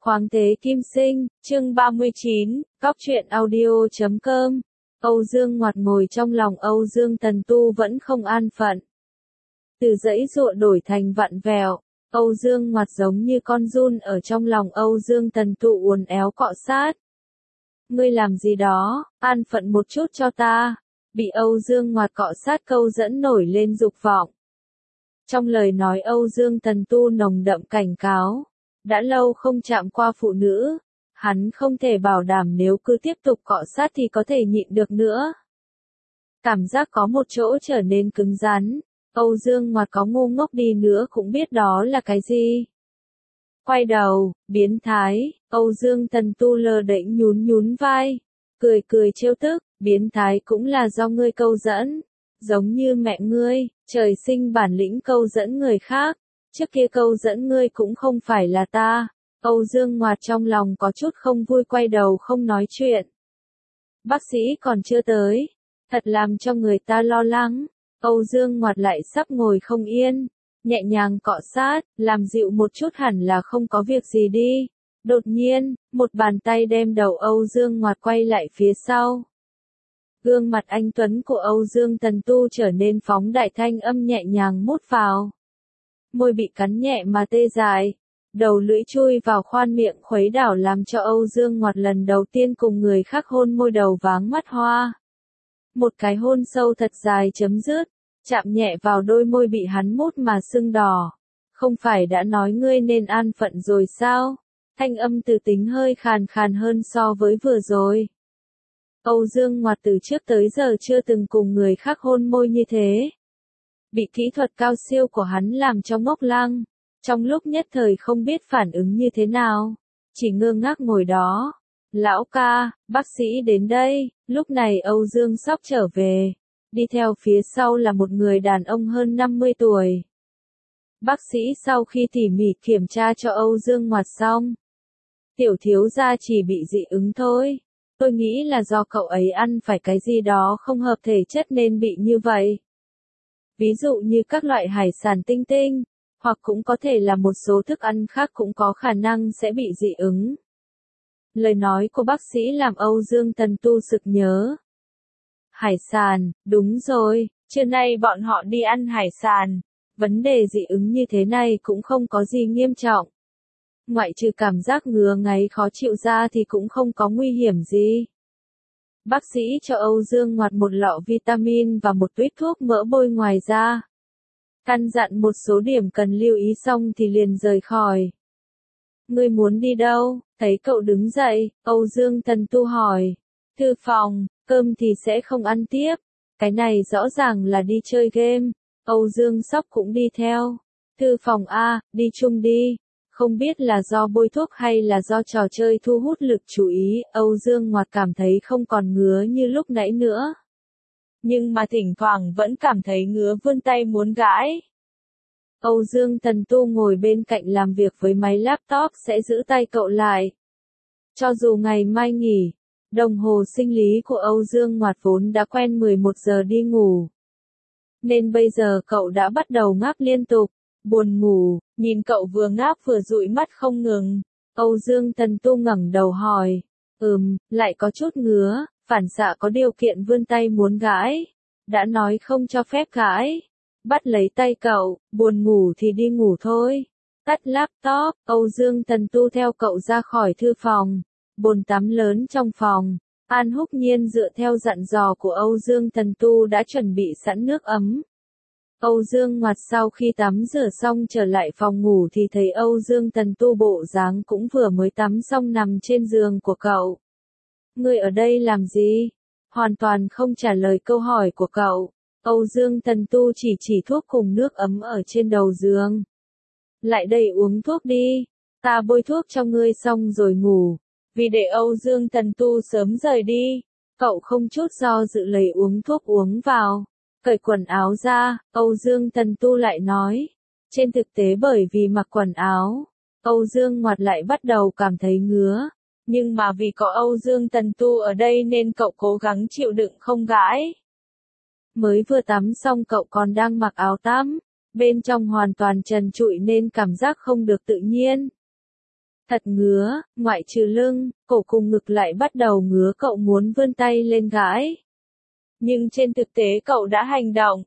Khoáng thế kim sinh, chương 39, góc truyện audio.com. Âu Dương Ngoạt ngồi trong lòng Âu Dương Tần Tu vẫn không an phận. Từ giãy giụa đổi thành vặn vẹo, Âu Dương Ngoạt giống như con giun ở trong lòng Âu Dương Tần Tu uốn éo cọ sát. Ngươi làm gì đó, an phận một chút cho ta. Bị Âu Dương Ngoạt cọ sát câu dẫn nổi lên dục vọng. Trong lời nói Âu Dương Tần Tu nồng đậm cảnh cáo. Đã lâu không chạm qua phụ nữ, hắn không thể bảo đảm nếu cứ tiếp tục cọ sát thì có thể nhịn được nữa. Cảm giác có một chỗ trở nên cứng rắn, Âu Dương Ngoạt có ngu ngốc đi nữa cũng biết đó là cái gì. Quay đầu, biến thái, Âu Dương Tần Tu lơ đễnh nhún nhún vai, cười cười trêu tức, biến thái cũng là do ngươi câu dẫn, giống như mẹ ngươi, trời sinh bản lĩnh câu dẫn người khác. Trước kia câu dẫn ngươi cũng không phải là ta. Âu Dương Ngoạt trong lòng có chút không vui quay đầu không nói chuyện. Bác sĩ còn chưa tới. Thật làm cho người ta lo lắng. Âu Dương Ngoạt lại sắp ngồi không yên. Nhẹ nhàng cọ sát, làm dịu một chút hẳn là không có việc gì đi. Đột nhiên, một bàn tay đem đầu Âu Dương Ngoạt quay lại phía sau. Gương mặt anh tuấn của Âu Dương Tần Tu trở nên phóng đại, thanh âm nhẹ nhàng mút vào. Môi bị cắn nhẹ mà tê dại, đầu lưỡi chui vào khoan miệng khuấy đảo làm cho Âu Dương Ngoạt lần đầu tiên cùng người khác hôn môi đầu váng mắt hoa. Một cái hôn sâu thật dài chấm dứt, chạm nhẹ vào đôi môi bị hắn mút mà sưng đỏ. Không phải đã nói ngươi nên an phận rồi sao? Thanh âm từ tính hơi khàn khàn hơn so với vừa rồi. Âu Dương Ngoạt từ trước tới giờ chưa từng cùng người khác hôn môi như thế. Bị kỹ thuật cao siêu của hắn làm cho ngốc lăng, trong lúc nhất thời không biết phản ứng như thế nào, chỉ ngơ ngác ngồi đó. Lão ca, bác sĩ đến đây. Lúc này Âu Dương Sóc trở về, đi theo phía sau là một người đàn ông hơn 50 tuổi. Bác sĩ sau khi tỉ mỉ kiểm tra cho Âu Dương Ngoạt xong, tiểu thiếu gia chỉ bị dị ứng thôi. Tôi nghĩ là do cậu ấy ăn phải cái gì đó không hợp thể chất nên bị như vậy. Ví dụ như các loại hải sản tinh tinh, hoặc cũng có thể là một số thức ăn khác cũng có khả năng sẽ bị dị ứng. Lời nói của bác sĩ làm Âu Dương Tần Tu sực nhớ. Hải sản, đúng rồi, trưa nay bọn họ đi ăn hải sản. Vấn đề dị ứng như thế này cũng không có gì nghiêm trọng. Ngoại trừ cảm giác ngứa ngáy khó chịu ra thì cũng không có nguy hiểm gì. Bác sĩ cho Âu Dương Ngoạt một lọ vitamin và một tuýp thuốc mỡ bôi ngoài ra. Căn dặn một số điểm cần lưu ý xong thì liền rời khỏi. Ngươi muốn đi đâu? Thấy cậu đứng dậy, Âu Dương Tần Tu hỏi. Thư phòng, cơm thì sẽ không ăn tiếp. Cái này rõ ràng là đi chơi game. Âu Dương Sóc cũng đi theo. Thư phòng A, đi chung đi. Không biết là do bôi thuốc hay là do trò chơi thu hút lực chú ý, Âu Dương Ngoạt cảm thấy không còn ngứa như lúc nãy nữa. Nhưng mà thỉnh thoảng vẫn cảm thấy ngứa vươn tay muốn gãi. Âu Dương Tần Tu ngồi bên cạnh làm việc với máy laptop sẽ giữ tay cậu lại. Cho dù ngày mai nghỉ, đồng hồ sinh lý của Âu Dương Ngoạt vốn đã quen 11 giờ đi ngủ. Nên bây giờ cậu đã bắt đầu ngáp liên tục. Buồn ngủ, nhìn cậu vừa ngáp vừa dụi mắt không ngừng. Âu Dương Tần Tu ngẩng đầu hỏi. Lại có chút ngứa, phản xạ có điều kiện vươn tay muốn gãi. Đã nói không cho phép gãi. Bắt lấy tay cậu, buồn ngủ thì đi ngủ thôi. Tắt laptop, Âu Dương Tần Tu theo cậu ra khỏi thư phòng. Bồn tắm lớn trong phòng. An Húc Nhiên dựa theo dặn dò của Âu Dương Tần Tu đã chuẩn bị sẵn nước ấm. Âu Dương Ngoạt sau khi tắm rửa xong trở lại phòng ngủ thì thấy Âu Dương Tần Tu bộ dáng cũng vừa mới tắm xong nằm trên giường của cậu. Ngươi ở đây làm gì? Hoàn toàn không trả lời câu hỏi của cậu. Âu Dương Tần Tu chỉ thuốc cùng nước ấm ở trên đầu giường. Lại đây uống thuốc đi. Ta bôi thuốc cho ngươi xong rồi ngủ. Vì để Âu Dương Tần Tu sớm rời đi, cậu không chút do dự lấy uống thuốc uống vào. Cởi quần áo ra, Âu Dương Tần Tu lại nói. Trên thực tế bởi vì mặc quần áo, Âu Dương Ngoạt lại bắt đầu cảm thấy ngứa. Nhưng mà vì có Âu Dương Tần Tu ở đây nên cậu cố gắng chịu đựng không gãi. Mới vừa tắm xong cậu còn đang mặc áo tắm, bên trong hoàn toàn trần trụi nên cảm giác không được tự nhiên. Thật ngứa, ngoại trừ lưng, cổ cùng ngực lại bắt đầu ngứa, cậu muốn vươn tay lên gãi. Nhưng trên thực tế cậu đã hành động.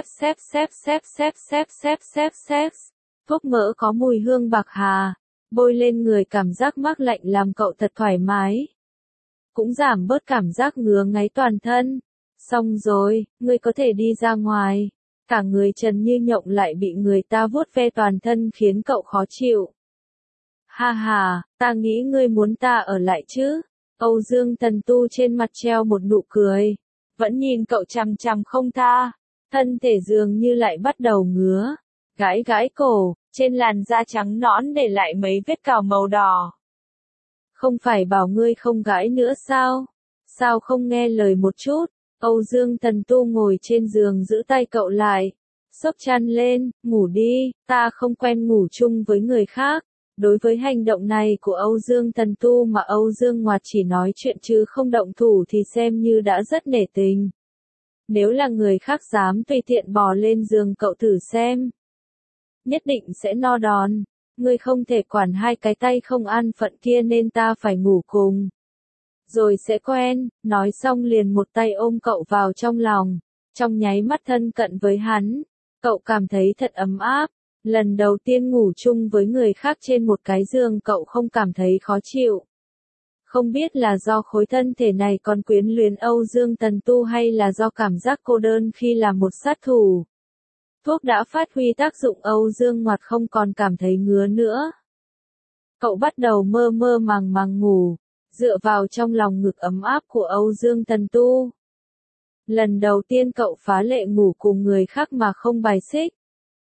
Xếp. Thuốc mỡ có mùi hương bạc hà, bôi lên người cảm giác mát lạnh làm cậu thật thoải mái. Cũng giảm bớt cảm giác ngứa ngáy toàn thân. Xong rồi, ngươi có thể đi ra ngoài. Cả người trần như nhộng lại bị người ta vuốt ve toàn thân khiến cậu khó chịu. Ha ha, ta nghĩ ngươi muốn ta ở lại chứ. Âu Dương Tần Tu trên mặt treo một nụ cười. Vẫn nhìn cậu chằm chằm không tha. Thân thể dường như lại bắt đầu ngứa. Gãi gãi cổ, trên làn da trắng nõn để lại mấy vết cào màu đỏ. Không phải bảo ngươi không gãi nữa sao? Sao không nghe lời một chút? Âu Dương Tần Tu ngồi trên giường giữ tay cậu lại. Xốc chăn lên, ngủ đi, ta không quen ngủ chung với người khác. Đối với hành động này của Âu Dương Tần Tu mà Âu Dương Ngoạt chỉ nói chuyện chứ không động thủ thì xem như đã rất nể tình. Nếu là người khác dám tùy tiện bò lên giường cậu thử xem. Nhất định sẽ no đòn. Ngươi không thể quản hai cái tay không an phận kia nên ta phải ngủ cùng. Rồi sẽ quen, nói xong liền một tay ôm cậu vào trong lòng. Trong nháy mắt thân cận với hắn, cậu cảm thấy thật ấm áp. Lần đầu tiên ngủ chung với người khác trên một cái giường cậu không cảm thấy khó chịu. Không biết là do khối thân thể này còn quyến luyến Âu Dương Tần Tu hay là do cảm giác cô đơn khi là một sát thủ. Thuốc đã phát huy tác dụng, Âu Dương Ngoạt không còn cảm thấy ngứa nữa. Cậu bắt đầu mơ mơ màng màng ngủ, dựa vào trong lòng ngực ấm áp của Âu Dương Tần Tu. Lần đầu tiên cậu phá lệ ngủ cùng người khác mà không bài xích.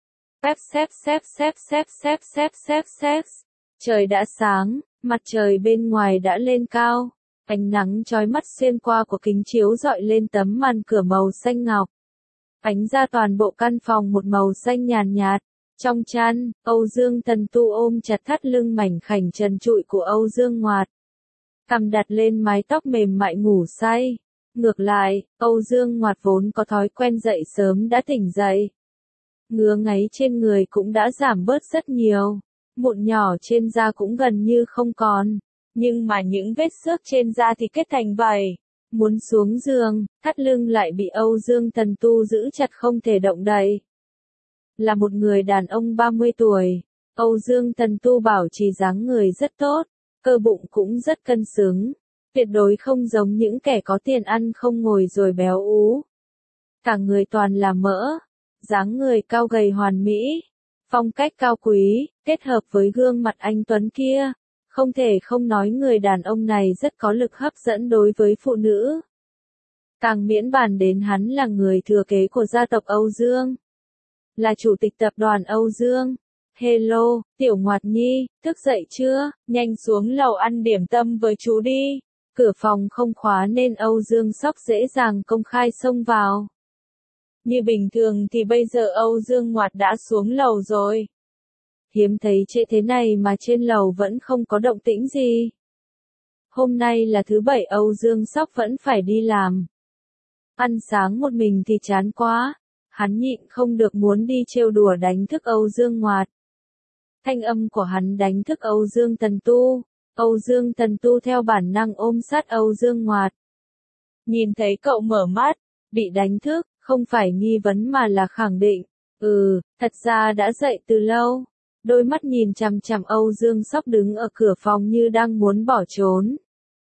Xếp. Trời đã sáng, mặt trời bên ngoài đã lên cao. Ánh nắng chói mắt xuyên qua của kính chiếu rọi lên tấm màn cửa màu xanh ngọc. Ánh ra toàn bộ căn phòng một màu xanh nhàn nhạt. Trong chăn, Âu Dương Tần Tu ôm chặt thắt lưng mảnh khảnh trần trụi của Âu Dương Ngoạt. Cằm đặt lên mái tóc mềm mại ngủ say. Ngược lại, Âu Dương Ngoạt vốn có thói quen dậy sớm đã tỉnh dậy. Ngứa ngáy trên người cũng đã giảm bớt rất nhiều. Mụn nhỏ trên da cũng gần như không còn. Nhưng mà những vết xước trên da thì kết thành vảy. Muốn xuống giường, thắt lưng lại bị Âu Dương Tần Tu giữ chặt không thể động đậy. Là một người đàn ông 30 tuổi, Âu Dương Tần Tu bảo trì dáng người rất tốt, cơ bụng cũng rất cân xứng, tuyệt đối không giống những kẻ có tiền ăn không ngồi rồi béo ú. Cả người toàn là mỡ, dáng người cao gầy hoàn mỹ, phong cách cao quý, kết hợp với gương mặt anh tuấn kia. Không thể không nói người đàn ông này rất có lực hấp dẫn đối với phụ nữ. Càng miễn bàn đến hắn là người thừa kế của gia tộc Âu Dương. Là chủ tịch tập đoàn Âu Dương. Hello, Tiểu Ngoạt Nhi, thức dậy chưa? Nhanh xuống lầu ăn điểm tâm với chú đi. Cửa phòng không khóa nên Âu Dương Sóc dễ dàng công khai xông vào. Như bình thường thì bây giờ Âu Dương Ngoạt đã xuống lầu rồi. Hiếm thấy trễ thế này mà trên lầu vẫn không có động tĩnh gì. Hôm nay là thứ bảy, Âu Dương Sóc vẫn phải đi làm. Ăn sáng một mình thì chán quá. Hắn nhịn không được muốn đi trêu đùa đánh thức Âu Dương Ngoạt. Thanh âm của hắn đánh thức Âu Dương Tần Tu. Âu Dương Tần Tu theo bản năng ôm sát Âu Dương Ngoạt. Nhìn thấy cậu mở mắt, bị đánh thức, không phải nghi vấn mà là khẳng định. Thật ra đã dậy từ lâu. Đôi mắt nhìn chằm chằm Âu Dương Sóc đứng ở cửa phòng như đang muốn bỏ trốn.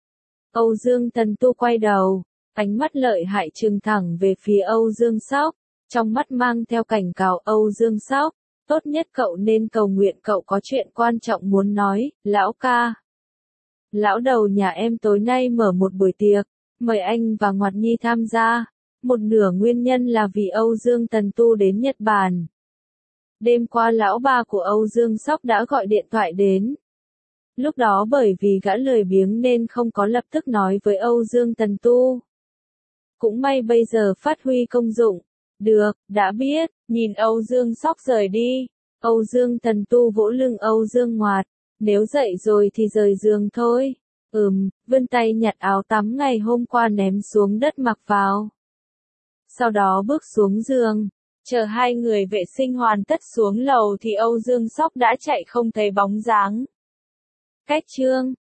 Âu Dương Tần Tu quay đầu, ánh mắt lợi hại trừng thẳng về phía Âu Dương Sóc, trong mắt mang theo cảnh cáo. Âu Dương Sóc, tốt nhất cậu nên cầu nguyện, cậu có chuyện quan trọng muốn nói. Lão ca, lão đầu nhà em tối nay mở một buổi tiệc, mời anh và Ngoạt Nhi tham gia. Một nửa nguyên nhân là vì Âu Dương Tần Tu đến Nhật Bản. Đêm qua lão ba của Âu Dương Sóc đã gọi điện thoại đến. Lúc đó bởi vì gã lười biếng nên không có lập tức nói với Âu Dương Tần Tu. Cũng may bây giờ phát huy công dụng. Được, đã biết, nhìn Âu Dương Sóc rời đi. Âu Dương Tần Tu vỗ lưng Âu Dương Ngoạt. Nếu dậy rồi thì rời giường thôi. Vươn tay nhặt áo tắm ngày hôm qua ném xuống đất mặc vào. Sau đó bước xuống giường. Chờ hai người vệ sinh hoàn tất xuống lầu thì Âu Dương Sóc đã chạy không thấy bóng dáng. Cách chương